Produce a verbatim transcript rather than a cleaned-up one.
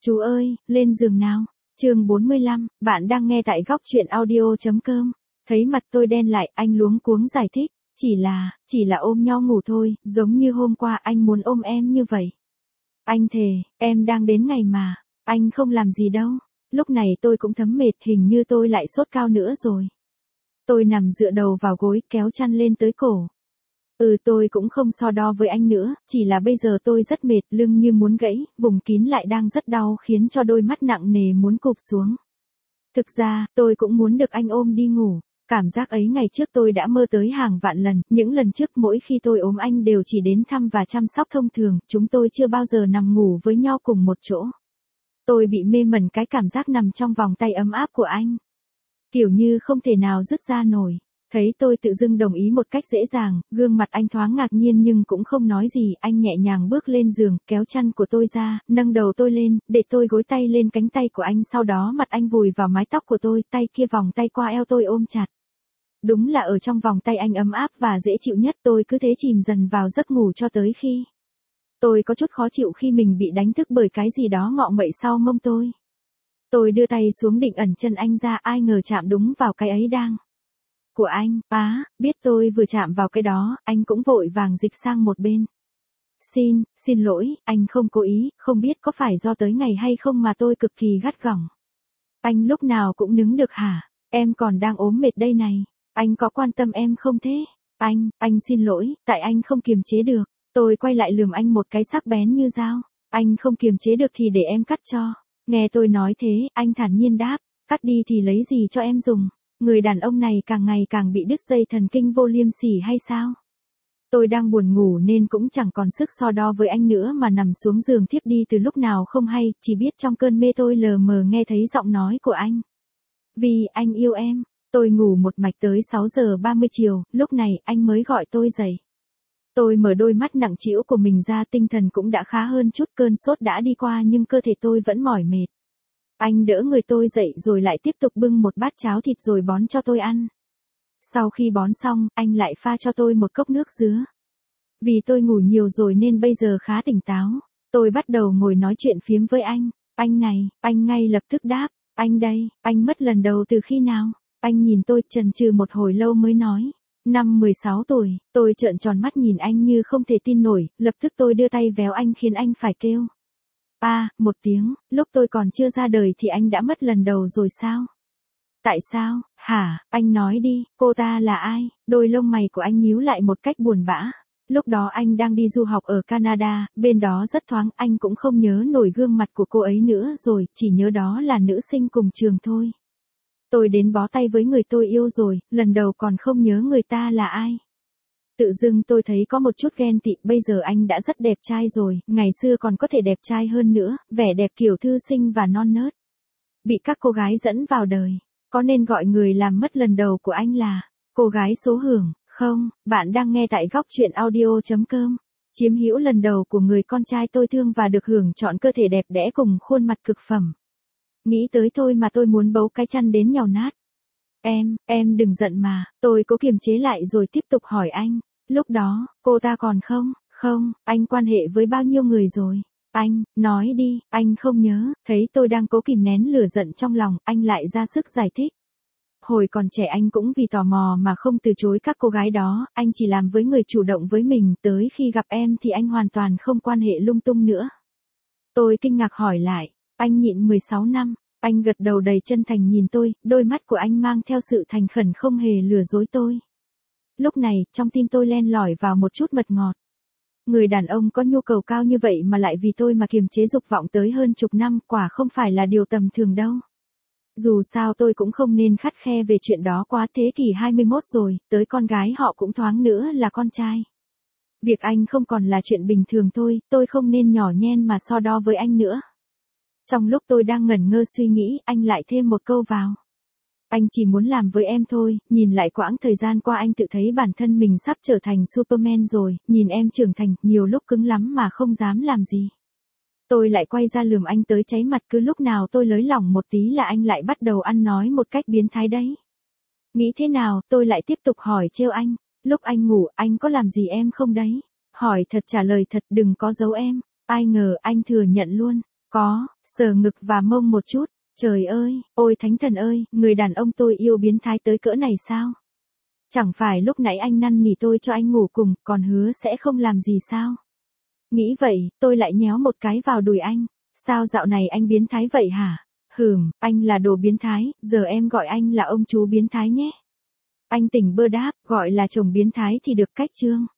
Chú ơi, lên giường nào. Chương bốn mươi lăm, bạn đang nghe tại góc truyện audio.com. Thấy mặt tôi đen lại, anh luống cuống giải thích. Chỉ là, chỉ là ôm nhau ngủ thôi, giống như hôm qua anh muốn ôm em như vậy. Anh thề, em đang đến ngày mà, anh không làm gì đâu. Lúc này tôi cũng thấm mệt, hình như tôi lại sốt cao nữa rồi. Tôi nằm dựa đầu vào gối, kéo chăn lên tới cổ. Ừ, tôi cũng không so đo với anh nữa, chỉ là bây giờ tôi rất mệt, lưng như muốn gãy, vùng kín lại đang rất đau khiến cho đôi mắt nặng nề muốn cụp xuống. Thực ra, tôi cũng muốn được anh ôm đi ngủ. Cảm giác ấy ngày trước tôi đã mơ tới hàng vạn lần, những lần trước mỗi khi tôi ốm anh đều chỉ đến thăm và chăm sóc thông thường, chúng tôi chưa bao giờ nằm ngủ với nhau cùng một chỗ. Tôi bị mê mẩn cái cảm giác nằm trong vòng tay ấm áp của anh. Kiểu như không thể nào dứt ra nổi. Thấy tôi tự dưng đồng ý một cách dễ dàng, gương mặt anh thoáng ngạc nhiên nhưng cũng không nói gì, anh nhẹ nhàng bước lên giường, kéo chăn của tôi ra, nâng đầu tôi lên, để tôi gối tay lên cánh tay của anh, sau đó mặt anh vùi vào mái tóc của tôi, tay kia vòng tay qua eo tôi ôm chặt. Đúng là ở trong vòng tay anh ấm áp và dễ chịu nhất, tôi cứ thế chìm dần vào giấc ngủ cho tới khi. Tôi có chút khó chịu khi mình bị đánh thức bởi cái gì đó ngọ nguậy sau mông tôi. Tôi đưa tay xuống định ẩn chân anh ra, ai ngờ chạm đúng vào cái ấy đang. Của anh, á, biết tôi vừa chạm vào cái đó, anh cũng vội vàng dịch sang một bên. Xin, xin lỗi, anh không cố ý, không biết có phải do tới ngày hay không mà tôi cực kỳ gắt gỏng. Anh lúc nào cũng nứng được hả? Em còn đang ốm mệt đây này. Anh có quan tâm em không thế? Anh, anh xin lỗi, tại anh không kiềm chế được. Tôi quay lại lườm anh một cái sắc bén như dao. Anh không kiềm chế được thì để em cắt cho. Nghe tôi nói thế, anh thản nhiên đáp, cắt đi thì lấy gì cho em dùng? Người đàn ông này càng ngày càng bị đứt dây thần kinh vô liêm sỉ hay sao? Tôi đang buồn ngủ nên cũng chẳng còn sức so đo với anh nữa mà nằm xuống giường thiếp đi từ lúc nào không hay, chỉ biết trong cơn mê tôi lờ mờ nghe thấy giọng nói của anh. Vì anh yêu em, tôi ngủ một mạch tới sáu giờ ba mươi chiều, lúc này anh mới gọi tôi dậy. Tôi mở đôi mắt nặng trĩu của mình ra, tinh thần cũng đã khá hơn chút, cơn sốt đã đi qua nhưng cơ thể tôi vẫn mỏi mệt. Anh đỡ người tôi dậy rồi lại tiếp tục bưng một bát cháo thịt rồi bón cho tôi ăn. Sau khi bón xong, anh lại pha cho tôi một cốc nước dứa. Vì tôi ngủ nhiều rồi nên bây giờ khá tỉnh táo. Tôi bắt đầu ngồi nói chuyện phiếm với anh. Anh này, anh ngay lập tức đáp. Anh đây, anh mất lần đầu từ khi nào? Anh nhìn tôi chần chừ một hồi lâu mới nói. Năm mười sáu tuổi, tôi trợn tròn mắt nhìn anh như không thể tin nổi, lập tức tôi đưa tay véo anh khiến anh phải kêu. À, một tiếng, lúc tôi còn chưa ra đời thì anh đã mất lần đầu rồi sao? Tại sao, hả, anh nói đi, cô ta là ai? Đôi lông mày của anh nhíu lại một cách buồn bã. Lúc đó anh đang đi du học ở Canada, bên đó rất thoáng, anh cũng không nhớ nổi gương mặt của cô ấy nữa rồi, chỉ nhớ đó là nữ sinh cùng trường thôi. Tôi đến bó tay với người tôi yêu rồi, lần đầu còn không nhớ người ta là ai. Tự dưng tôi thấy có một chút ghen tị, bây giờ anh đã rất đẹp trai rồi, ngày xưa còn có thể đẹp trai hơn nữa, vẻ đẹp kiểu thư sinh và non nớt. Bị các cô gái dẫn vào đời, có nên gọi người làm mất lần đầu của anh là cô gái số hưởng, không? Bạn đang nghe tại góc truyện audio.com. Chiếm hữu lần đầu của người con trai tôi thương và được hưởng trọn cơ thể đẹp đẽ cùng khuôn mặt cực phẩm. Nghĩ tới thôi mà tôi muốn bấu cái chăn đến nhàu nát. Em, em đừng giận mà, tôi cố kiềm chế lại rồi tiếp tục hỏi anh. Lúc đó, cô ta còn không, không, anh quan hệ với bao nhiêu người rồi? Anh, nói đi, anh không nhớ, thấy tôi đang cố kìm nén lửa giận trong lòng, anh lại ra sức giải thích. Hồi còn trẻ anh cũng vì tò mò mà không từ chối các cô gái đó, anh chỉ làm với người chủ động với mình, tới khi gặp em thì anh hoàn toàn không quan hệ lung tung nữa. Tôi kinh ngạc hỏi lại, anh nhịn mười sáu năm. Anh gật đầu đầy chân thành nhìn tôi, đôi mắt của anh mang theo sự thành khẩn không hề lừa dối tôi. Lúc này, trong tim tôi len lỏi vào một chút mật ngọt. Người đàn ông có nhu cầu cao như vậy mà lại vì tôi mà kiềm chế dục vọng tới hơn chục năm, quả không phải là điều tầm thường đâu. Dù sao tôi cũng không nên khắt khe về chuyện đó quá, thế kỷ hai mươi mốt rồi, tới con gái họ cũng thoáng nữa là con trai. Việc anh không còn là chuyện bình thường thôi, tôi không nên nhỏ nhen mà so đo với anh nữa. Trong lúc tôi đang ngẩn ngơ suy nghĩ, anh lại thêm một câu vào. Anh chỉ muốn làm với em thôi, nhìn lại quãng thời gian qua anh tự thấy bản thân mình sắp trở thành Superman rồi, nhìn em trưởng thành, nhiều lúc cứng lắm mà không dám làm gì. Tôi lại quay ra lườm anh tới cháy mặt, cứ lúc nào tôi lới lỏng một tí là anh lại bắt đầu ăn nói một cách biến thái đấy. Nghĩ thế nào, tôi lại tiếp tục hỏi trêu anh, lúc anh ngủ, anh có làm gì em không đấy? Hỏi thật trả lời thật, đừng có giấu em. Ai ngờ anh thừa nhận luôn. Có, sờ ngực và mông một chút. Trời ơi, ôi thánh thần ơi, người đàn ông tôi yêu biến thái tới cỡ này sao? Chẳng phải lúc nãy anh năn nỉ tôi cho anh ngủ cùng, còn hứa sẽ không làm gì sao? Nghĩ vậy, tôi lại nhéo một cái vào đùi anh. Sao dạo này anh biến thái vậy hả? Hừm, anh là đồ biến thái, giờ em gọi anh là ông chú biến thái nhé. Anh tỉnh bơ đáp, gọi là chồng biến thái thì được cách chương.